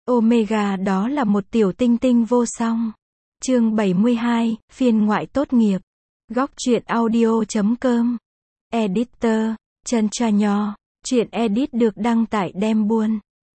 Omega đó là một tiểu tinh tinh vô song. Chương 72, phiên ngoại tốt nghiệp. Góc truyện audio.com. Editor, Chân Nho. Truyện edit được đăng tại Đem Buôn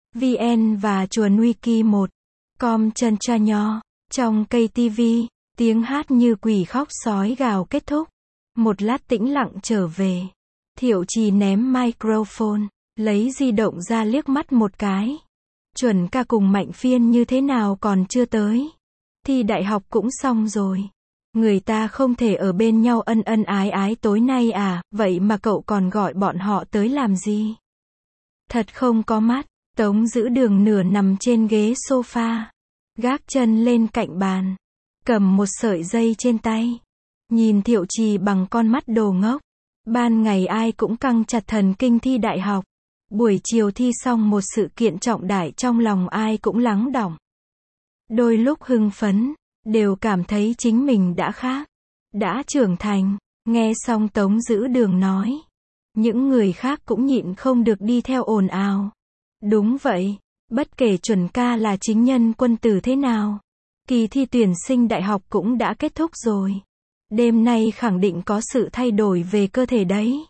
VN và Chuồn Wiki 1. Com Chân Nho. Trong cây TV, tiếng hát như quỷ khóc sói gào kết thúc. Một lát tĩnh lặng trở về. Thiệu Trì ném microphone, lấy di động ra liếc mắt một cái. Chuẩn ca cùng Mạnh Phiên như thế nào còn chưa tới. Thi đại học cũng xong rồi. Người ta không thể ở bên nhau ân ân ái ái tối nay à, vậy mà cậu còn gọi bọn họ tới làm gì? Thật không có mắt. Tống Giữ Đường nửa nằm trên ghế sofa, gác chân lên cạnh bàn, cầm một sợi dây trên tay, nhìn Thiệu Trì bằng con mắt đồ ngốc. Ban ngày ai cũng căng chặt thần kinh thi đại học. Buổi chiều thi xong một sự kiện trọng đại, trong lòng ai cũng lắng đọng. Đôi lúc hưng phấn, đều cảm thấy chính mình đã khác, đã trưởng thành. Nghe xong Tống Giữ Đường nói, những người khác cũng nhịn không được đi theo ồn ào. Đúng vậy, bất kể Chuẩn ca là chính nhân quân tử thế nào, kỳ thi tuyển sinh đại học cũng đã kết thúc rồi. Đêm nay khẳng định có sự thay đổi về cơ thể đấy.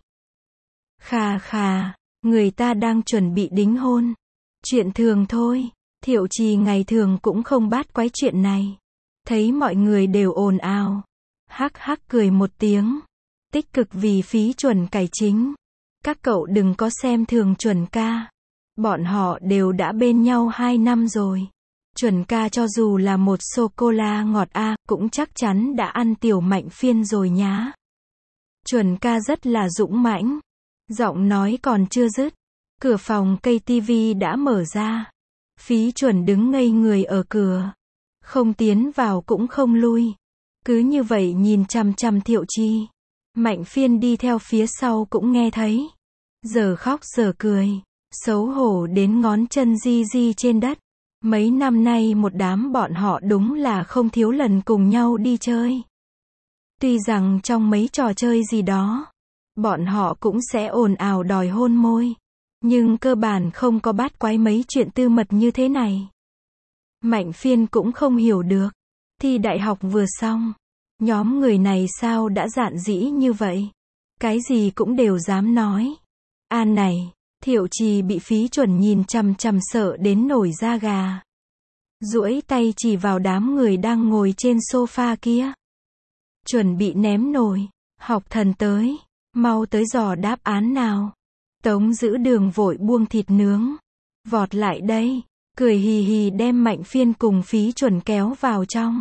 Khà khà, người ta đang chuẩn bị đính hôn. Chuyện thường thôi. Thiệu Trì ngày thường cũng không bát quái chuyện này. Thấy mọi người đều ồn ào, hắc hắc cười một tiếng. Tích cực vì phí Chuẩn cải chính. Các cậu đừng có xem thường Chuẩn ca. Bọn họ đều đã bên nhau 2 năm rồi. Chuẩn ca cho dù là một sô-cô-la ngọt cũng chắc chắn đã ăn tiểu Mạnh Phiên rồi nhá. Chuẩn ca rất là dũng mãnh. Giọng nói còn chưa dứt, cửa phòng cây tivi đã mở ra. Phí Chuẩn đứng ngây người ở cửa, không tiến vào cũng không lui, cứ như vậy nhìn chằm chằm Thiệu Trì. Mạnh Phiên đi theo phía sau cũng nghe thấy, giờ khóc giờ cười, xấu hổ đến ngón chân di di trên đất. Mấy năm nay một đám bọn họ đúng là không thiếu lần cùng nhau đi chơi. Tuy rằng trong mấy trò chơi gì đó, bọn họ cũng sẽ ồn ào đòi hôn môi, nhưng cơ bản không có bát quái mấy chuyện tư mật như thế này. Mạnh Phiên cũng không hiểu được. Thi đại học vừa xong, nhóm người này sao đã dạn dĩ như vậy? Cái gì cũng đều dám nói. Này, Thiệu Trì bị Phí Chuẩn nhìn chằm chằm sợ đến nổi da gà. Duỗi tay chỉ vào đám người đang ngồi trên sofa kia. Chuẩn bị ném nồi, học thần tới, mau tới dò đáp án nào. Tống Giữ Đường vội buông thịt nướng, vọt lại đây, cười hì hì đem Mạnh Phiên cùng Phí Chuẩn kéo vào trong.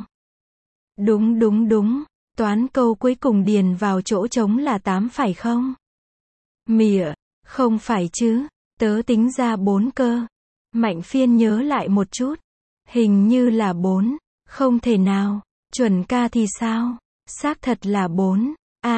Đúng, toán câu cuối cùng điền vào chỗ trống là 8 phải không? Mỉa, không phải chứ, tớ tính ra 4 cơ. Mạnh Phiên nhớ lại một chút, hình như là 4, không thể nào. Chuẩn ca thì sao? Xác thật là 4.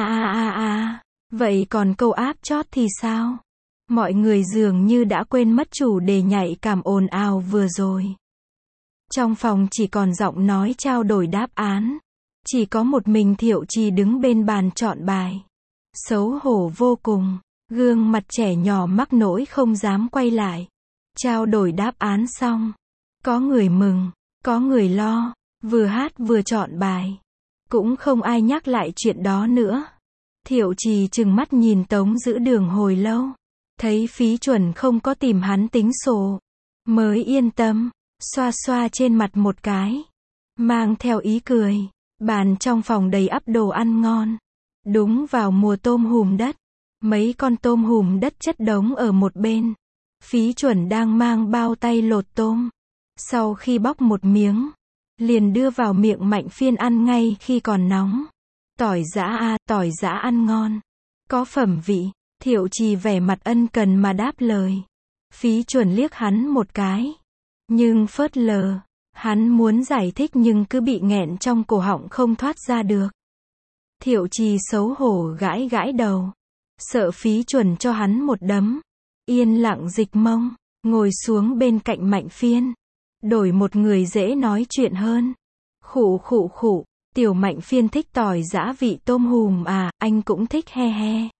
Vậy còn câu áp chót thì sao? Mọi người dường như đã quên mất chủ đề nhạy cảm ồn ào vừa rồi. Trong phòng chỉ còn giọng nói trao đổi đáp án. Chỉ có một mình Thiệu Trì đứng bên bàn chọn bài. Xấu hổ vô cùng, gương mặt trẻ nhỏ mắc nỗi không dám quay lại. Trao đổi đáp án xong, có người mừng, có người lo, vừa hát vừa chọn bài. Cũng không ai nhắc lại chuyện đó nữa. Thiệu Trì trừng mắt nhìn Tống Giữ Đường hồi lâu. Thấy Phí Chuẩn không có tìm hắn tính sổ, mới yên tâm, xoa xoa trên mặt một cái, mang theo ý cười. Bàn trong phòng đầy ắp đồ ăn ngon. Đúng vào mùa tôm hùm đất, mấy con tôm hùm đất chất đống ở một bên. Phí Chuẩn đang mang bao tay lột tôm. Sau khi bóc một miếng, liền đưa vào miệng Mạnh Phiên ăn ngay khi còn nóng. Tỏi giã ăn ngon, có phẩm vị. Thiệu Trì vẻ mặt ân cần mà đáp lời. Phí Chuẩn liếc hắn một cái, nhưng phớt lờ. Hắn muốn giải thích nhưng cứ bị nghẹn trong cổ họng không thoát ra được. Thiệu Trì xấu hổ gãi gãi đầu, sợ Phí Chuẩn cho hắn một đấm. Yên lặng dịch mông, ngồi xuống bên cạnh Mạnh Phiên. Đổi một người dễ nói chuyện hơn. Khụ, tiểu Mạnh Phiên thích tỏi giã vị tôm hùm anh cũng thích he.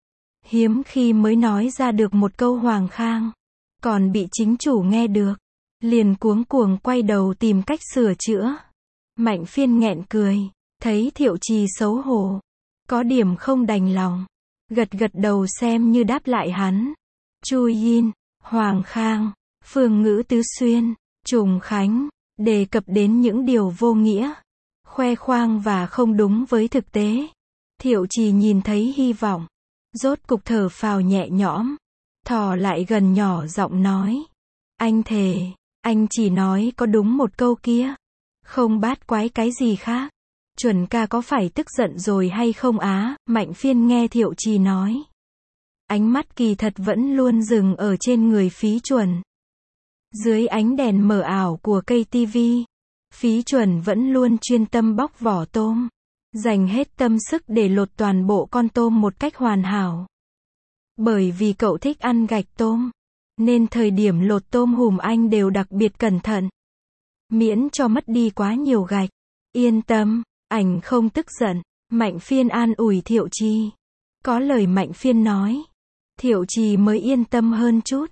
Hiếm khi mới nói ra được một câu hoàng khang, còn bị chính chủ nghe được. liền cuống cuồng quay đầu tìm cách sửa chữa. Mạnh Phiên nghẹn cười, thấy Thiệu Trì xấu hổ, có điểm không đành lòng, gật gật đầu xem như đáp lại hắn. Chu Yin, Hoàng Khang, Phương Ngữ Tứ Xuyên, Trùng Khánh, đề cập đến những điều vô nghĩa, khoe khoang và không đúng với thực tế. Thiệu Trì nhìn thấy hy vọng, rốt cục thở phào nhẹ nhõm, thò lại gần nhỏ giọng nói. Anh thề, anh chỉ nói có đúng một câu kia, không bát quái cái gì khác. Chuẩn ca có phải tức giận rồi hay không á? Mạnh Phiên nghe Thiệu Trì nói. Ánh mắt kỳ thật vẫn luôn dừng ở trên người Phí Chuẩn. Dưới ánh đèn mờ ảo của cây tivi, Phí Chuẩn vẫn luôn chuyên tâm bóc vỏ tôm, dành hết tâm sức để lột toàn bộ con tôm một cách hoàn hảo. Bởi vì cậu thích ăn gạch tôm, nên thời điểm lột tôm hùm anh đều đặc biệt cẩn thận, miễn cho mất đi quá nhiều gạch. Yên tâm, ảnh không tức giận. Mạnh Phiên an ủi Thiệu Trì. Có lời Mạnh Phiên nói, Thiệu Trì mới yên tâm hơn chút.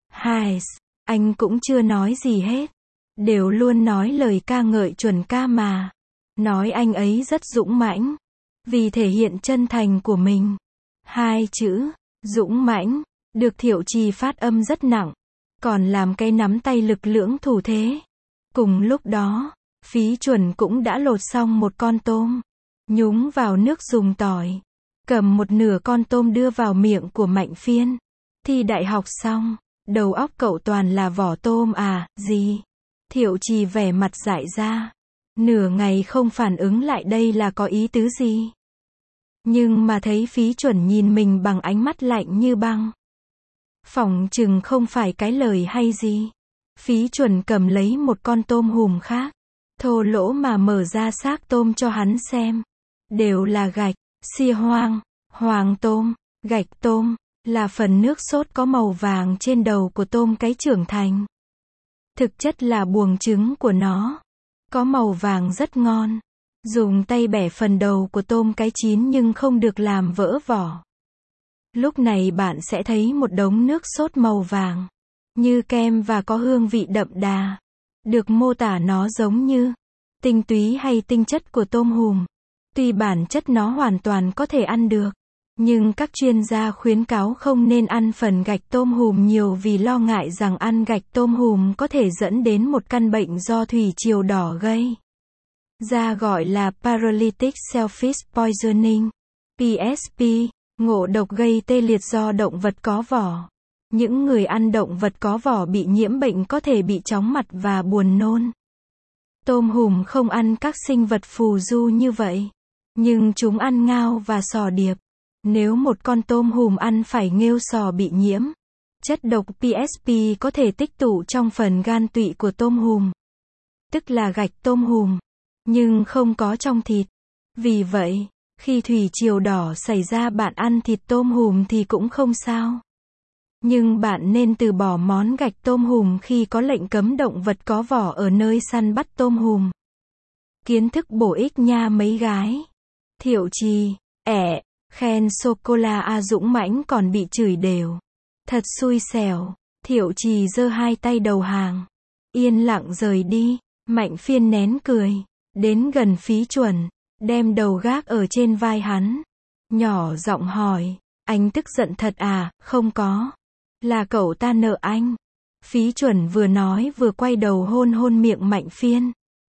Anh cũng chưa nói gì hết, đều luôn nói lời ca ngợi Chuẩn ca mà, nói anh ấy rất dũng mãnh, vì thể hiện chân thành của mình. Hai chữ dũng mãnh được Thiệu Trì phát âm rất nặng, còn làm cái nắm tay lực lưỡng thủ thế. Cùng lúc đó, Phí Chuẩn cũng đã lột xong một con tôm, nhúng vào nước dùng tỏi, cầm một nửa con tôm đưa vào miệng của Mạnh Phiên. Thi đại học xong, đầu óc cậu toàn là vỏ tôm à, gì? Thiệu Trì vẻ mặt dại ra, nửa ngày không phản ứng lại đây là có ý tứ gì. Nhưng mà thấy Phí Chuẩn nhìn mình bằng ánh mắt lạnh như băng, phỏng chừng không phải cái lời hay gì. Phí Chuẩn cầm lấy một con tôm hùm khác, thô lỗ mà mở ra xác tôm cho hắn xem. Đều là gạch, xia hoang, hoàng tôm, gạch tôm, là phần nước sốt có màu vàng trên đầu của tôm cái trưởng thành. Thực chất là buồng trứng của nó, có màu vàng rất ngon. Dùng tay bẻ phần đầu của tôm cái chín nhưng không được làm vỡ vỏ. Lúc này bạn sẽ thấy một đống nước sốt màu vàng, như kem và có hương vị đậm đà. Được mô tả nó giống như tinh túy hay tinh chất của tôm hùm. Tuy bản chất nó hoàn toàn có thể ăn được, nhưng các chuyên gia khuyến cáo không nên ăn phần gạch tôm hùm nhiều vì lo ngại rằng ăn gạch tôm hùm có thể dẫn đến một căn bệnh do thủy triều đỏ gây ra gọi là Paralytic Shellfish Poisoning, PSP, ngộ độc gây tê liệt do động vật có vỏ. Những người ăn động vật có vỏ bị nhiễm bệnh có thể bị chóng mặt và buồn nôn. Tôm hùm không ăn các sinh vật phù du như vậy, nhưng chúng ăn ngao và sò điệp. Nếu một con tôm hùm ăn phải nghêu sò bị nhiễm, chất độc PSP có thể tích tụ trong phần gan tụy của tôm hùm, tức là gạch tôm hùm, nhưng không có trong thịt. Vì vậy, khi thủy triều đỏ xảy ra bạn ăn thịt tôm hùm thì cũng không sao. Nhưng bạn nên từ bỏ món gạch tôm hùm khi có lệnh cấm động vật có vỏ ở nơi săn bắt tôm hùm. Kiến thức bổ ích nha mấy gái. Thiệu Trì, khen sô-cô-la a dũng mãnh còn bị chửi đều. Thật xui xẻo. Thiệu Trì giơ hai tay đầu hàng, yên lặng rời đi. Mạnh Phiên nén cười, đến gần Phí Chuẩn, đem đầu gác ở trên vai hắn, nhỏ giọng hỏi, anh tức giận thật à? Không có, là cậu ta nợ anh. Phí Chuẩn vừa nói vừa quay đầu hôn hôn miệng Mạnh Phiên.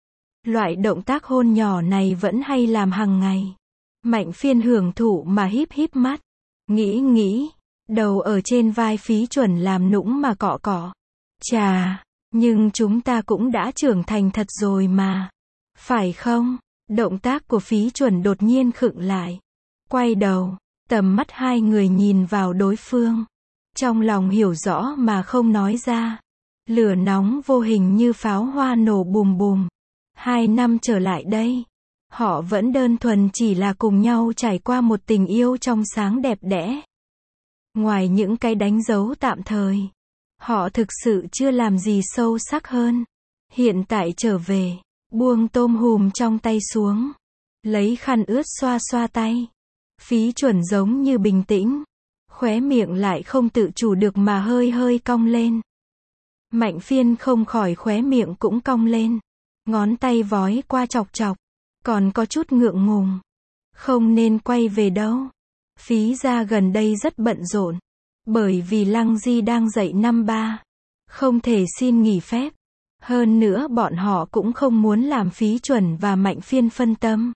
Loại động tác hôn nhỏ này vẫn hay làm hàng ngày. Mạnh Phiên hưởng thụ mà híp híp mắt, nghĩ, đầu ở trên vai Phí Chuẩn làm nũng mà cọ cọ. Chà, nhưng chúng ta cũng đã trưởng thành thật rồi mà, phải không? Động tác của Phí Chuẩn đột nhiên khựng lại, quay đầu, tầm mắt hai người nhìn vào đối phương, trong lòng hiểu rõ mà không nói ra. Lửa nóng vô hình như pháo hoa nổ bùm bùm. 2 năm trở lại đây, họ vẫn đơn thuần chỉ là cùng nhau trải qua một tình yêu trong sáng đẹp đẽ. Ngoài những cái đánh dấu tạm thời, họ thực sự chưa làm gì sâu sắc hơn. Hiện tại trở về, buông tôm hùm trong tay xuống, lấy khăn ướt xoa xoa tay. Phí Chuẩn giống như bình tĩnh, khóe miệng lại không tự chủ được mà hơi hơi cong lên. Mạnh Phiên không khỏi khóe miệng cũng cong lên. Ngón tay vói qua chọc chọc. Còn có chút ngượng ngùng. Không nên quay về đâu. Phí gia gần đây rất bận rộn. Bởi vì Lăng Di đang dạy năm ba. Không thể xin nghỉ phép. Hơn nữa bọn họ cũng không muốn làm Phí Chuẩn và Mạnh Phiên phân tâm.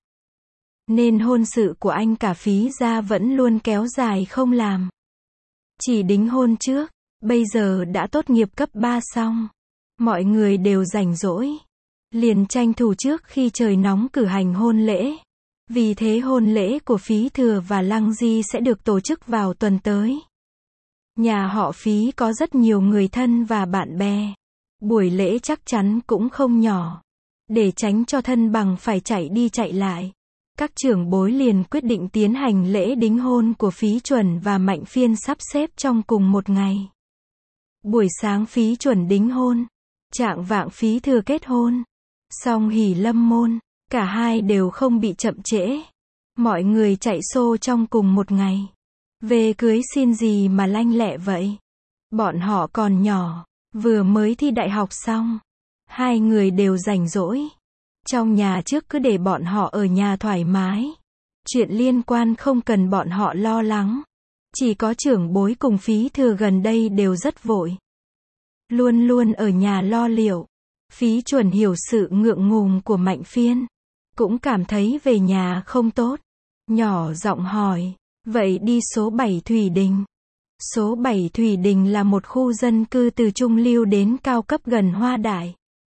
Nên hôn sự của anh cả Phí gia vẫn luôn kéo dài không làm. Chỉ đính hôn trước. Bây giờ đã tốt nghiệp cấp 3 xong. Mọi người đều rảnh rỗi. Liền tranh thủ trước khi trời nóng cử hành hôn lễ. Vì thế hôn lễ của Phí Thừa và Lăng Di sẽ được tổ chức vào tuần tới. Nhà họ Phí có rất nhiều người thân và bạn bè. Buổi lễ chắc chắn cũng không nhỏ. Để tránh cho thân bằng phải chạy đi chạy lại. Các trưởng bối liền quyết định tiến hành lễ đính hôn của Phí Chuẩn và Mạnh Phiên sắp xếp trong cùng một ngày. Buổi sáng Phí Chuẩn đính hôn. Chạng vạng Phí Thừa kết hôn. Song hỷ lâm môn. Cả hai đều không bị chậm trễ. Mọi người chạy xô trong cùng một ngày. Về cưới xin gì mà lanh lẹ vậy? Bọn họ còn nhỏ. Vừa mới thi đại học xong. Hai người đều rảnh rỗi. Trong nhà trước cứ để bọn họ ở nhà thoải mái. Chuyện liên quan không cần bọn họ lo lắng. Chỉ có trưởng bối cùng Phí Thừa gần đây đều rất vội. Luôn luôn ở nhà lo liệu. Phí Chuẩn hiểu sự ngượng ngùng của Mạnh Phiên. Cũng cảm thấy về nhà không tốt. Nhỏ giọng hỏi. Vậy đi số 7 Thủy Đình. Số 7 Thủy Đình là một khu dân cư từ trung lưu đến cao cấp gần Hoa Đại.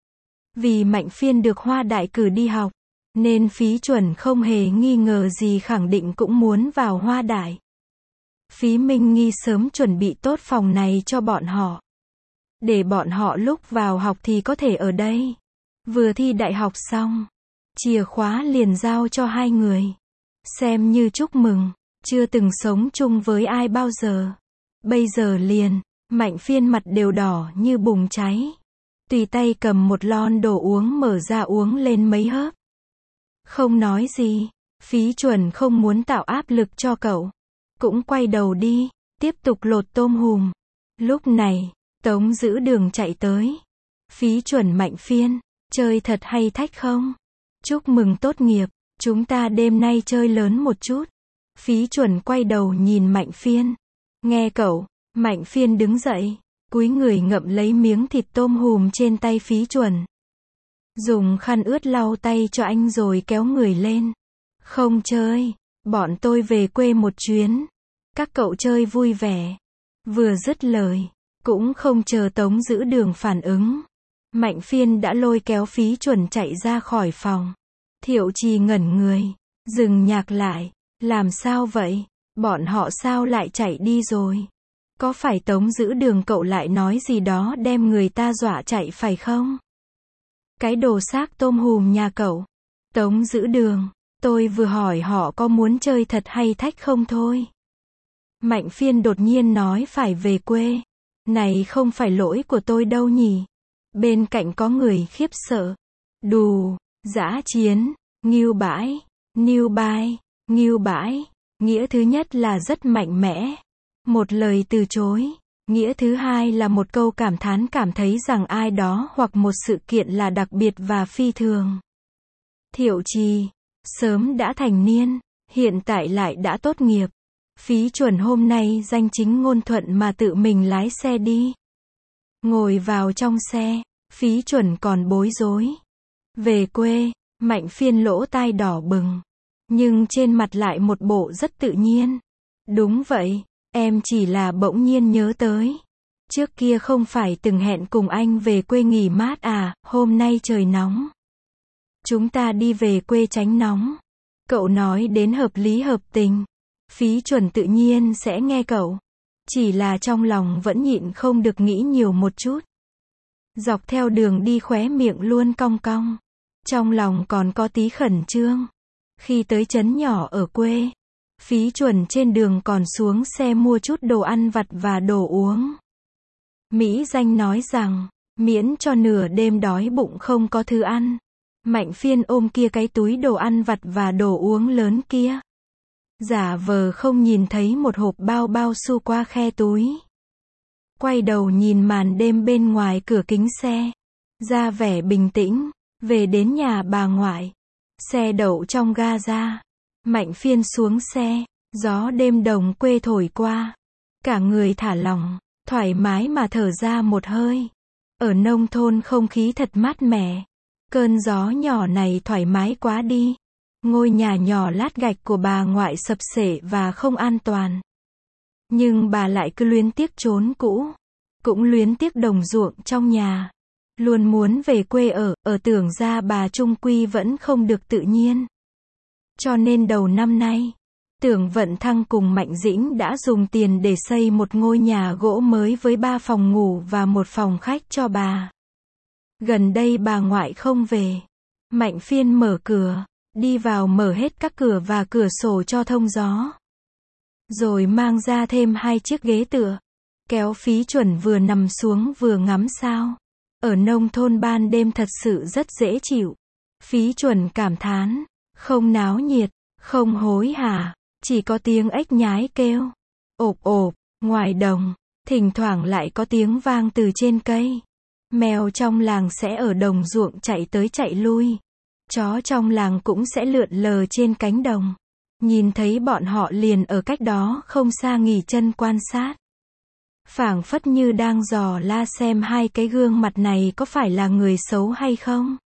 Vì Mạnh Phiên được Hoa Đại cử đi học. Nên Phí Chuẩn không hề nghi ngờ gì khẳng định cũng muốn vào Hoa Đại. Phí Minh Nghi sớm chuẩn bị tốt phòng này cho bọn họ. Để bọn họ lúc vào học thì có thể ở đây. Vừa thi đại học xong. Chìa khóa liền giao cho hai người. Xem như chúc mừng. Chưa từng sống chung với ai bao giờ. Bây giờ liền. Mạnh Phiên mặt đều đỏ như bùng cháy. Tùy tay cầm một lon đồ uống mở ra uống lên mấy hớp. Không nói gì. Phí Chuẩn không muốn tạo áp lực cho cậu. Cũng quay đầu đi. Tiếp tục lột tôm hùm. Lúc này. Tống Giữ Đường chạy tới. Phí Chuẩn Mạnh Phiên. Chơi thật hay thách không? Chúc mừng tốt nghiệp. Chúng ta đêm nay chơi lớn một chút. Phí Chuẩn quay đầu nhìn Mạnh Phiên. Nghe cậu. Mạnh Phiên đứng dậy. Cúi người ngậm lấy miếng thịt tôm hùm trên tay Phí Chuẩn. Dùng khăn ướt lau tay cho anh rồi kéo người lên. Không chơi. Bọn tôi về quê một chuyến. Các cậu chơi vui vẻ. Vừa dứt lời. Cũng không chờ Tống Giữ Đường phản ứng. Mạnh Phiên đã lôi kéo Phí Chuẩn chạy ra khỏi phòng. Thiệu Trì ngẩn người. Dừng nhạc lại. Làm sao vậy? Bọn họ sao lại chạy đi rồi? Có phải Tống Giữ Đường cậu lại nói gì đó đem người ta dọa chạy phải không? Cái đồ xác tôm hùm nhà cậu. Tống Giữ Đường. Tôi vừa hỏi họ có muốn chơi thật hay thách không thôi. Mạnh Phiên đột nhiên nói phải về quê. Này không phải lỗi của tôi đâu nhỉ. Bên cạnh có người khiếp sợ. Đù, dã chiến, nghưu bãi, niu bai, nghưu bãi. Nghĩa thứ nhất là rất mạnh mẽ. Một lời từ chối. Nghĩa thứ hai là một câu cảm thán cảm thấy rằng ai đó hoặc một sự kiện là đặc biệt và phi thường. Thiệu Trì. Sớm đã thành niên. Hiện tại lại đã tốt nghiệp. Phí Chuẩn hôm nay danh chính ngôn thuận mà tự mình lái xe đi. Ngồi vào trong xe. Phí Chuẩn còn bối rối. Về quê. Mạnh Phiên lỗ tai đỏ bừng. Nhưng trên mặt lại một bộ rất tự nhiên. Đúng vậy. Em chỉ là bỗng nhiên nhớ tới. Trước kia không phải từng hẹn cùng anh về quê nghỉ mát à, hôm nay trời nóng. Chúng ta đi về quê tránh nóng. Cậu nói đến hợp lý hợp tình. Phí Chuẩn tự nhiên sẽ nghe cậu. Chỉ là trong lòng vẫn nhịn không được nghĩ nhiều một chút. Dọc theo đường đi khóe miệng luôn cong cong. Trong lòng còn có tí khẩn trương. Khi tới trấn nhỏ ở quê. Phí Chuẩn trên đường còn xuống xe mua chút đồ ăn vặt và đồ uống. Mỹ Danh nói rằng, miễn cho nửa đêm đói bụng không có thứ ăn. Mạnh Phiên ôm kia cái túi đồ ăn vặt và đồ uống lớn kia. Giả vờ không nhìn thấy một hộp bao su qua khe túi. quay đầu nhìn màn đêm bên ngoài cửa kính xe, ra vẻ bình tĩnh, về đến nhà bà ngoại. Xe đậu trong ga-ra. Mạnh Phiên xuống xe, gió đêm đồng quê thổi qua. Cả người thả lỏng, thoải mái mà thở ra một hơi. Ở nông thôn không khí thật mát mẻ. Cơn gió nhỏ này thoải mái quá đi. Ngôi nhà nhỏ lát gạch của bà ngoại sập xệ và không an toàn. Nhưng bà lại cứ luyến tiếc chốn cũ. Cũng luyến tiếc đồng ruộng trong nhà. Luôn muốn về quê ở tưởng ra bà trung quy vẫn không được tự nhiên. Cho nên đầu năm nay, Tưởng Vận Thăng cùng Mạnh Dĩnh đã dùng tiền để xây một ngôi nhà gỗ mới với 3 phòng ngủ và một phòng khách cho bà. Gần đây bà ngoại không về. Mạnh Phiên mở cửa, đi vào mở hết các cửa và cửa sổ cho thông gió. Rồi mang ra thêm 2 chiếc ghế tựa. Kéo Phí Chuẩn vừa nằm xuống vừa ngắm sao. Ở nông thôn ban đêm thật sự rất dễ chịu. Phí Chuẩn cảm thán, không náo nhiệt, không hối hả, chỉ có tiếng ếch nhái kêu, ộp ộp, ngoài đồng, thỉnh thoảng lại có tiếng vang từ trên cây. Mèo trong làng sẽ ở đồng ruộng chạy tới chạy lui. Chó trong làng cũng sẽ lượn lờ trên cánh đồng. Nhìn thấy bọn họ liền ở cách đó không xa nghỉ chân quan sát. Phảng phất như đang dò la xem 2 cái gương mặt này có phải là người xấu hay không.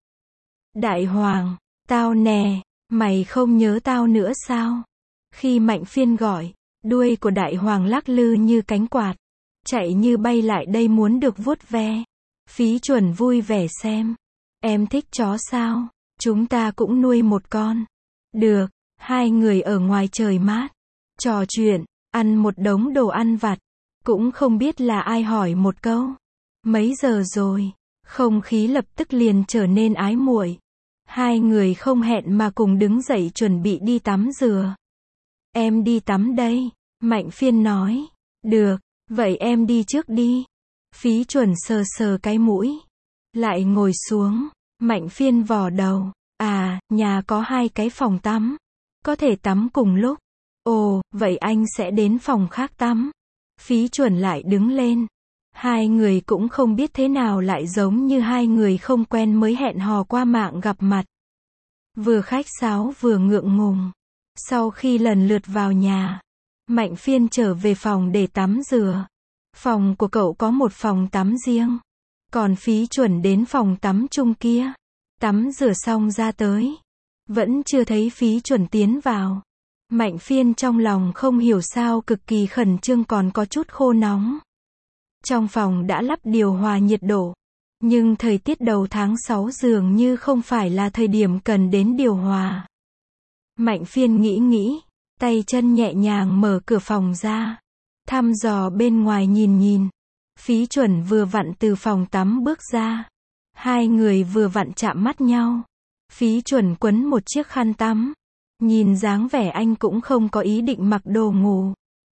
Đại Hoàng, tao nè, mày không nhớ tao nữa sao? Khi Mạnh Phiên gọi, đuôi của Đại Hoàng lắc lư như cánh quạt. Chạy như bay lại đây muốn được vuốt ve. Phí Chuẩn vui vẻ xem. Em thích chó sao? Chúng ta cũng nuôi một con. Được, 2 người ở ngoài trời mát. Trò chuyện, ăn một đống đồ ăn vặt. Cũng không biết là ai hỏi một câu. Mấy giờ rồi? Không khí lập tức liền trở nên ái muội. 2 người không hẹn mà cùng đứng dậy chuẩn bị đi tắm rửa. Em đi tắm đây, Mạnh Phiên nói. Được, vậy em đi trước đi. Phí Chuẩn sờ sờ cái mũi. Lại ngồi xuống, Mạnh Phiên vò đầu. À, nhà có 2 cái phòng tắm. Có thể tắm cùng lúc. Ồ, vậy anh sẽ đến phòng khác tắm. Phí Chuẩn lại đứng lên. 2 người cũng không biết thế nào lại giống như 2 người không quen mới hẹn hò qua mạng gặp mặt. Vừa khách sáo vừa ngượng ngùng. Sau khi lần lượt vào nhà, Mạnh Phiên trở về phòng để tắm rửa. Phòng của cậu có một phòng tắm riêng. Còn Phí Chuẩn đến phòng tắm chung kia. Tắm rửa xong ra tới. Vẫn chưa thấy Phí Chuẩn tiến vào. Mạnh Phiên trong lòng không hiểu sao cực kỳ khẩn trương còn có chút khô nóng. Trong phòng đã lắp điều hòa nhiệt độ. Nhưng thời tiết đầu tháng 6 dường như không phải là thời điểm cần đến điều hòa. Mạnh Phiên nghĩ, tay chân nhẹ nhàng mở cửa phòng ra. Thăm dò bên ngoài nhìn. Phí Chuẩn vừa vặn từ phòng tắm bước ra. 2 người vừa vặn chạm mắt nhau. Phí Chuẩn quấn một chiếc khăn tắm. Nhìn dáng vẻ anh cũng không có ý định mặc đồ ngủ.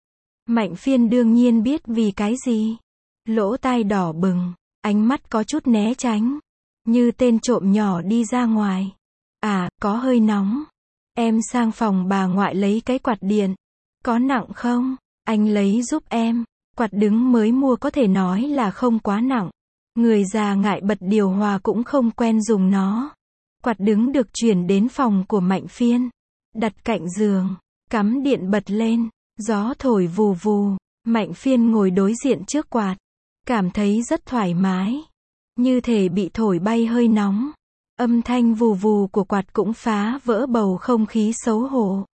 Mạnh Phiên đương nhiên biết vì cái gì. Lỗ tai đỏ bừng, ánh mắt có chút né tránh. Như tên trộm nhỏ đi ra ngoài. À, có hơi nóng. Em sang phòng bà ngoại lấy cái quạt điện. Có nặng không? Anh lấy giúp em. Quạt đứng mới mua có thể nói là không quá nặng. Người già ngại bật điều hòa cũng không quen dùng nó. Quạt đứng được chuyển đến phòng của Mạnh Phiên. Đặt cạnh giường. Cắm điện bật lên. Gió thổi vù vù. Mạnh Phiên ngồi đối diện trước quạt. Cảm thấy rất thoải mái. Như thể bị thổi bay hơi nóng. Âm thanh vù vù của quạt cũng phá vỡ bầu không khí xấu hổ.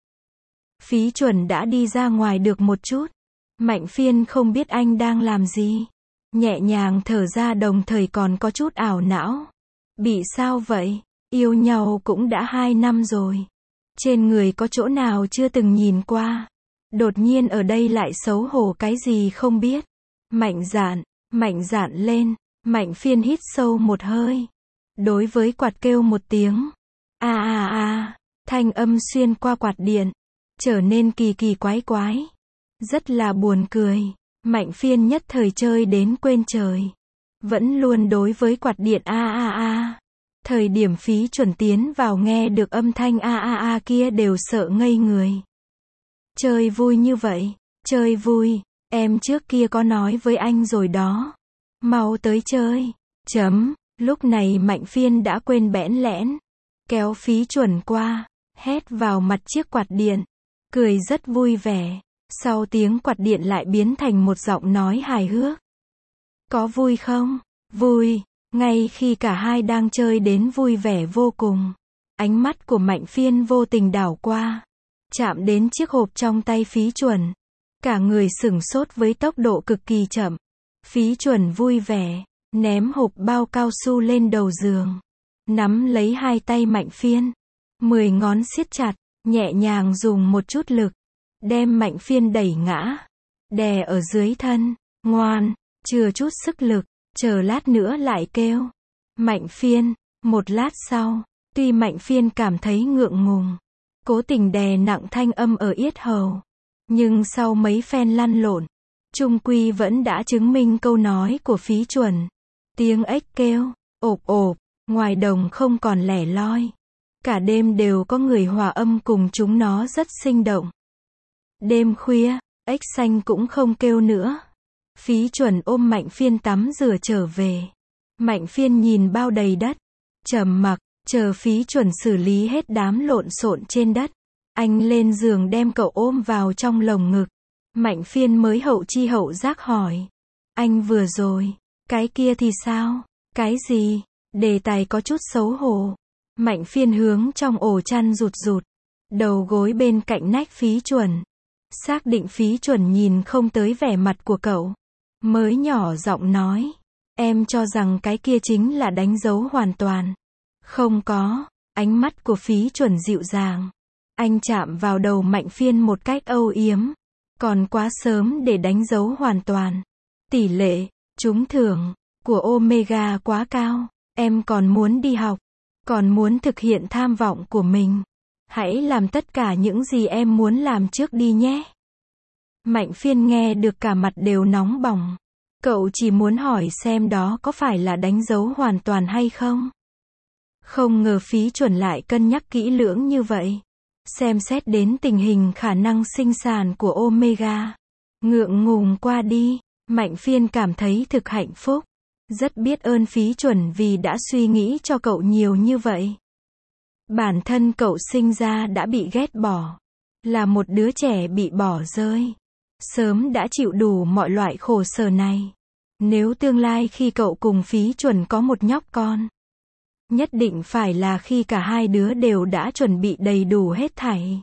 Phí Chuẩn đã đi ra ngoài được một chút. Mạnh Phiên không biết anh đang làm gì. Nhẹ nhàng thở ra đồng thời còn có chút ảo não. Bị sao vậy? Yêu nhau cũng đã 2 năm rồi. Trên người có chỗ nào chưa từng nhìn qua. Đột nhiên ở đây lại xấu hổ cái gì không biết. Mạnh dạn lên. Mạnh Phiên hít sâu một hơi. Đối với quạt kêu một tiếng. Thanh âm xuyên qua quạt điện. Trở nên kỳ quái. Rất là buồn cười. Mạnh Phiên nhất thời chơi đến quên trời. Vẫn luôn đối với quạt điện Thời điểm Phí Chuẩn tiến vào nghe được âm thanh kia đều sợ ngây người. Chơi vui như vậy. Chơi vui. Em trước kia có nói với anh rồi đó. Mau tới chơi. Lúc này Mạnh Phiên đã quên bẽn lẽn. Kéo Phí Chuẩn qua, hét vào mặt chiếc quạt điện. Cười rất vui vẻ. Sau tiếng quạt điện lại biến thành một giọng nói hài hước. Có vui không? Vui. Ngay khi cả hai đang chơi đến vui vẻ vô cùng, ánh mắt của Mạnh Phiên vô tình đảo qua, chạm đến chiếc hộp trong tay Phí Chuẩn. Cả người sửng sốt với tốc độ cực kỳ chậm. Phí Chuẩn vui vẻ, ném hộp bao cao su lên đầu giường, nắm lấy hai tay Mạnh Phiên. 10 ngón siết chặt, nhẹ nhàng dùng một chút lực, đem Mạnh Phiên đẩy ngã, đè ở dưới thân. Ngoan, chừa chút sức lực, chờ lát nữa lại kêu. Mạnh Phiên. Một lát sau, tuy Mạnh Phiên cảm thấy ngượng ngùng, cố tình đè nặng thanh âm ở yết hầu, nhưng sau mấy phen lăn lộn, chung quy vẫn đã chứng minh câu nói của Phí Chuẩn. Tiếng ếch kêu, ộp ộp, ngoài đồng không còn lẻ loi. Cả đêm đều có người hòa âm cùng chúng nó rất sinh động. Đêm khuya, ếch xanh cũng không kêu nữa. Phí Chuẩn ôm Mạnh Phiên tắm rửa trở về. Mạnh Phiên nhìn bao đầy đất, trầm mặc, chờ Phí Chuẩn xử lý hết đám lộn xộn trên đất. Anh lên giường đem cậu ôm vào trong lồng ngực. Mạnh Phiên mới hậu chi hậu giác hỏi. Anh vừa rồi, cái kia thì sao? Cái gì? Đề tài có chút xấu hổ. Mạnh Phiên hướng trong ổ chăn rụt rụt, đầu gối bên cạnh nách Phí Chuẩn. Xác định Phí Chuẩn nhìn không tới vẻ mặt của cậu, mới nhỏ giọng nói. Em cho rằng cái kia chính là đánh dấu hoàn toàn. Không có. Ánh mắt của Phí Chuẩn dịu dàng. Anh chạm vào đầu Mạnh Phiên một cách âu yếm. Còn quá sớm để đánh dấu hoàn toàn. Tỷ lệ trúng thưởng của Omega quá cao. Em còn muốn đi học, còn muốn thực hiện tham vọng của mình. Hãy làm tất cả những gì em muốn làm trước đi nhé. Mạnh Phiên nghe được cả mặt đều nóng bỏng. Cậu chỉ muốn hỏi xem đó có phải là đánh dấu hoàn toàn hay không. Không ngờ Phí Chuẩn lại cân nhắc kỹ lưỡng như vậy. Xem xét đến tình hình khả năng sinh sản của Omega. Ngượng ngùng qua đi, Mạnh Phiên cảm thấy thực hạnh phúc. Rất biết ơn Phí Chuẩn vì đã suy nghĩ cho cậu nhiều như vậy. Bản thân cậu sinh ra đã bị ghét bỏ. Là một đứa trẻ bị bỏ rơi. Sớm đã chịu đủ mọi loại khổ sở này. Nếu tương lai khi cậu cùng Phí Chuẩn có một nhóc con, nhất định phải là khi cả hai đứa đều đã chuẩn bị đầy đủ hết thảy.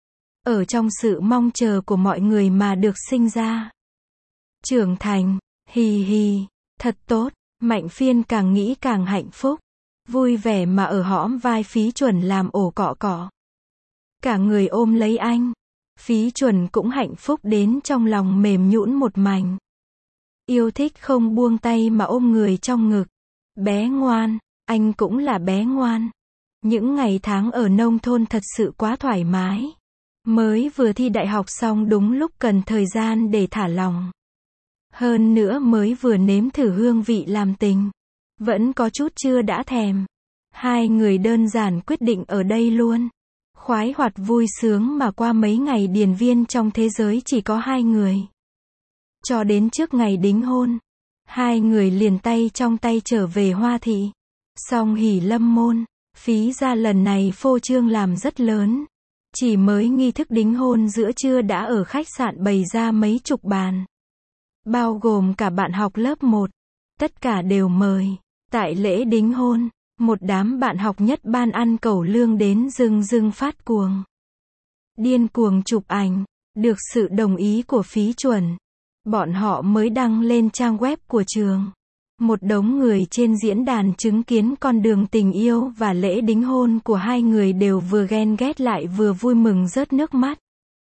Ở trong sự mong chờ của mọi người mà được sinh ra. Trưởng thành, hì hì, thật tốt. Mạnh Phiên càng nghĩ càng hạnh phúc. Vui vẻ mà ở hõm vai Phí Chuẩn làm ổ cọ cọ. Cả người ôm lấy anh. Phí Chuẩn cũng hạnh phúc đến trong lòng mềm nhũn một mảnh. Yêu thích không buông tay mà ôm người trong ngực. Bé ngoan, anh cũng là bé ngoan. Những ngày tháng ở nông thôn thật sự quá thoải mái. Mới vừa thi đại học xong đúng lúc cần thời gian để thả lòng. Hơn nữa mới vừa nếm thử hương vị làm tình. Vẫn có chút chưa đã thèm. Hai người đơn giản quyết định ở đây luôn. Khoái hoạt vui sướng mà qua mấy ngày điền viên trong thế giới chỉ có hai người. Cho đến trước ngày đính hôn, hai người liền tay trong tay trở về Hoa Thị. Song hỷ lâm môn, Phí gia lần này phô trương làm rất lớn. Chỉ mới nghi thức đính hôn giữa trưa đã ở khách sạn bày ra mấy chục bàn. Bao gồm cả bạn học lớp 1. Tất cả đều mời. Tại lễ đính hôn, một đám bạn học nhất ban ăn cẩu lương đến rưng rưng phát cuồng. Điên cuồng chụp ảnh, được sự đồng ý của Phí Chuẩn. Bọn họ mới đăng lên trang web của trường. Một đống người trên diễn đàn chứng kiến con đường tình yêu và lễ đính hôn của hai người đều vừa ghen ghét lại vừa vui mừng rớt nước mắt.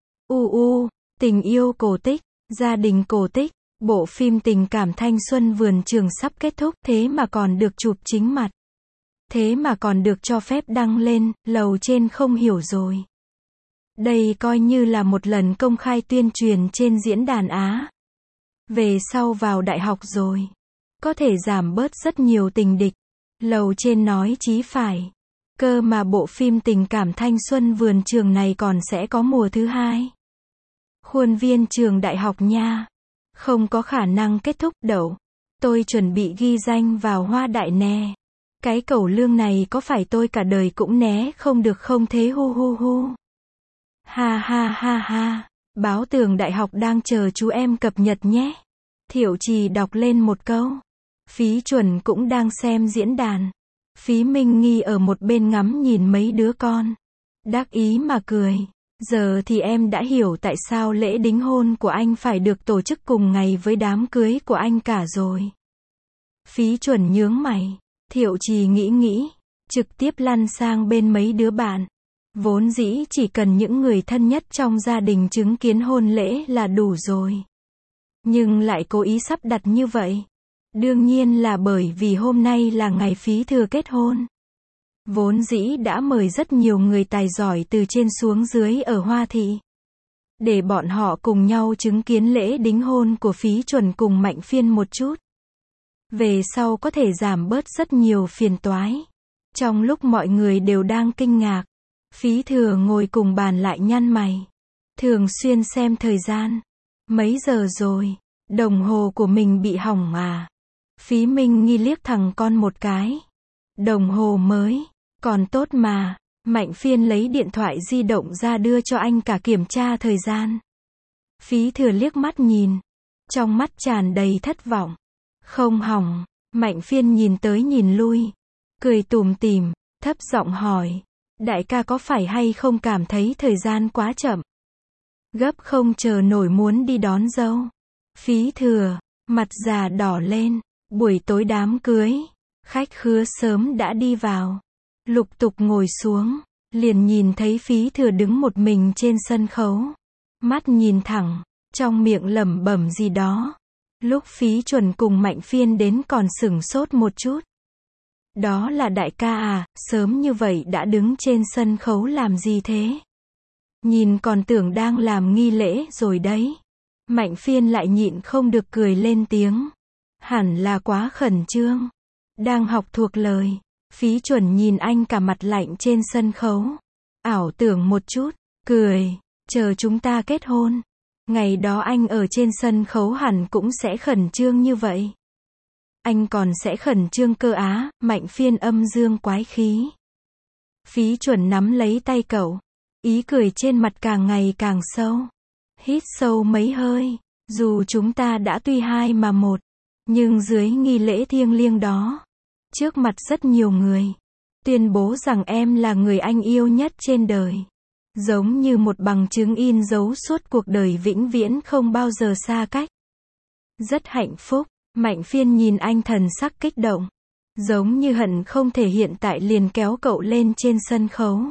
Tình yêu cổ tích, gia đình cổ tích, bộ phim tình cảm thanh xuân vườn trường sắp kết thúc, thế mà còn được chụp chính mặt. Thế mà còn được cho phép đăng lên, lầu trên không hiểu rồi. Đây coi như là một lần công khai tuyên truyền trên diễn đàn Á. Về sau vào đại học rồi, có thể giảm bớt rất nhiều tình địch. Lầu trên nói chí phải. Cơ mà bộ phim tình cảm thanh xuân vườn trường này còn sẽ có mùa thứ 2. Khuôn viên trường đại học nha. Không có khả năng kết thúc đậu. Tôi chuẩn bị ghi danh vào Hoa Đại nè. Cái cẩu lương này có phải tôi cả đời cũng né không được không thế hu hu hu. Ha ha ha ha. Báo Tường Đại học đang chờ chú em cập nhật nhé. Thiệu Trì đọc lên một câu. Phí Chuẩn cũng đang xem diễn đàn. Phí Minh Nghi ở một bên ngắm nhìn mấy đứa con. Đắc ý mà cười. Giờ thì em đã hiểu tại sao lễ đính hôn của anh phải được tổ chức cùng ngày với đám cưới của anh cả rồi. Phí Chuẩn nhướng mày. Thiệu Trì nghĩ, trực tiếp lăn sang bên mấy đứa bạn. Vốn dĩ chỉ cần những người thân nhất trong gia đình chứng kiến hôn lễ là đủ rồi. Nhưng lại cố ý sắp đặt như vậy. Đương nhiên là bởi vì hôm nay là ngày Phí Thừa kết hôn. Vốn dĩ đã mời rất nhiều người tài giỏi từ trên xuống dưới ở Hoa Thị. Để bọn họ cùng nhau chứng kiến lễ đính hôn của Phí Chuẩn cùng Mạnh Phiên một chút. Về sau có thể giảm bớt rất nhiều phiền toái. Trong lúc mọi người đều đang kinh ngạc, Phí Thừa ngồi cùng bàn lại nhăn mày. Thường xuyên xem thời gian. Mấy giờ rồi? Đồng hồ của mình bị hỏng à? Phí Minh Nghi liếc thằng con một cái. Đồng hồ mới, còn tốt mà. Mạnh Phiên lấy điện thoại di động ra đưa cho anh cả kiểm tra thời gian. Phí Thừa liếc mắt nhìn. Trong mắt tràn đầy thất vọng. Không hỏng. Mạnh Phiên nhìn tới nhìn lui. Cười tủm tỉm, thấp giọng hỏi. Đại ca có phải hay không cảm thấy thời gian quá chậm? Gấp không chờ nổi muốn đi đón dâu. Phí Thừa, mặt già đỏ lên. Buổi tối đám cưới, khách khứa sớm đã đi vào. Lục tục ngồi xuống, liền nhìn thấy Phí Thừa đứng một mình trên sân khấu. Mắt nhìn thẳng, trong miệng lẩm bẩm gì đó. Lúc Phí Chuẩn cùng Mạnh Phiên đến còn sửng sốt một chút. Đó là đại ca à, sớm như vậy đã đứng trên sân khấu làm gì thế? Nhìn còn tưởng đang làm nghi lễ rồi đấy. Mạnh Phiên lại nhịn không được cười lên tiếng. Hẳn là quá khẩn trương. Đang học thuộc lời. Phí Chuẩn nhìn anh cả mặt lạnh trên sân khấu. Ảo tưởng một chút, cười. Chờ chúng ta kết hôn. Ngày đó anh ở trên sân khấu hẳn cũng sẽ khẩn trương như vậy. Anh còn sẽ khẩn trương cơ á. Mạnh Phiên âm dương quái khí. Phí Chuẩn nắm lấy tay cậu. Ý cười trên mặt càng ngày càng sâu. Hít sâu mấy hơi. Dù chúng ta đã tuy hai mà một. Nhưng dưới nghi lễ thiêng liêng đó, trước mặt rất nhiều người, tuyên bố rằng em là người anh yêu nhất trên đời. Giống như một bằng chứng in dấu suốt cuộc đời vĩnh viễn không bao giờ xa cách. Rất hạnh phúc. Mạnh Phiên nhìn anh thần sắc kích động. Giống như hận không thể hiện tại liền kéo cậu lên trên sân khấu.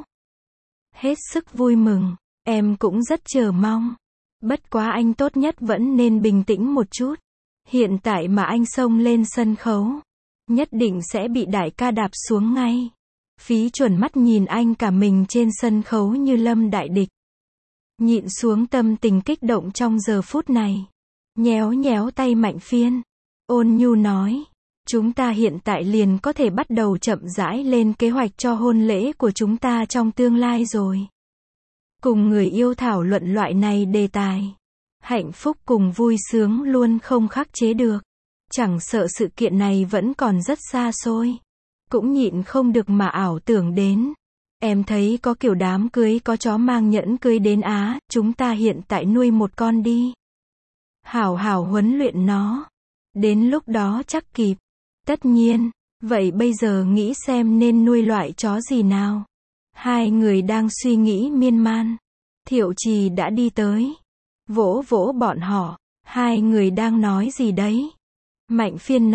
Hết sức vui mừng. Em cũng rất chờ mong. Bất quá anh tốt nhất vẫn nên bình tĩnh một chút. Hiện tại mà anh xông lên sân khấu, nhất định sẽ bị đại ca đạp xuống ngay. Phí Chuẩn mắt nhìn anh cả mình trên sân khấu như lâm đại địch. Nhịn xuống tâm tình kích động trong giờ phút này. Nhéo nhéo tay Mạnh Phiên. Ôn nhu nói. Chúng ta hiện tại liền có thể bắt đầu chậm rãi lên kế hoạch cho hôn lễ của chúng ta trong tương lai rồi. Cùng người yêu thảo luận loại này đề tài. Hạnh phúc cùng vui sướng luôn không khắc chế được. Chẳng sợ sự kiện này vẫn còn rất xa xôi. Cũng nhịn không được mà ảo tưởng đến. Em thấy có kiểu đám cưới có chó mang nhẫn cưới đến á, chúng ta hiện tại nuôi một con đi. Hảo hảo huấn luyện nó. Đến lúc đó chắc kịp. Tất nhiên. Vậy bây giờ nghĩ xem nên nuôi loại chó gì nào? Hai người đang suy nghĩ miên man. Thiệu Trì đã đi tới. Vỗ vỗ bọn họ. Hai người đang nói gì đấy? Mạnh Phiên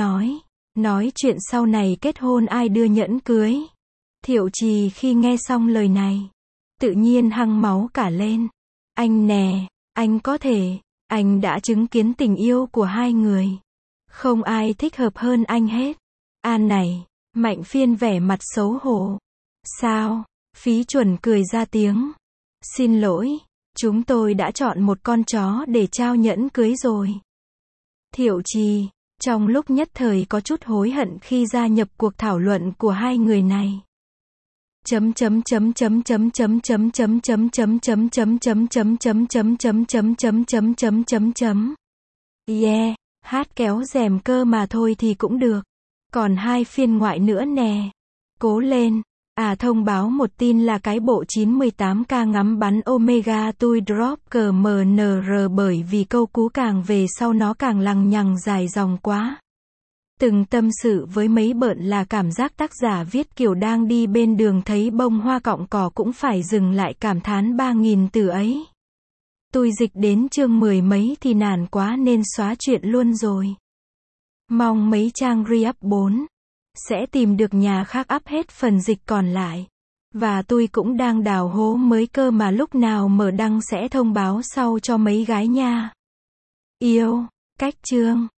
nói chuyện sau này kết hôn ai đưa nhẫn cưới. Thiệu Trì khi nghe xong lời này, tự nhiên hăng máu cả lên. Anh nè, anh có thể, anh đã chứng kiến tình yêu của hai người. Không ai thích hợp hơn anh hết. Này, Mạnh Phiên vẻ mặt xấu hổ. Sao? Phí Chuẩn cười ra tiếng. Xin lỗi, chúng tôi đã chọn một con chó để trao nhẫn cưới rồi. Thiệu Trì, trong lúc nhất thời có chút hối hận khi gia nhập cuộc thảo luận của hai người này. Yeah, hát kéo rèm cơ mà thôi thì cũng được. Còn 2 phiên ngoại nữa nè. Cố lên. À thông báo một tin là cái bộ 98K ngắm bắn Omega tui drop CMNR bởi vì câu cú càng về sau nó càng lằng nhằng dài dòng quá. Từng tâm sự với mấy bợn là cảm giác tác giả viết kiểu đang đi bên đường thấy bông hoa cọng cỏ cũng phải dừng lại cảm thán 3.000 từ ấy. Tôi dịch đến chương 10 mấy thì nản quá nên xóa chuyện luôn rồi. Mong mấy trang re-up 4 sẽ tìm được nhà khác up hết phần dịch còn lại. Và tôi cũng đang đào hố mới cơ mà lúc nào mở đăng sẽ thông báo sau cho mấy gái nha. Yêu, cách chương.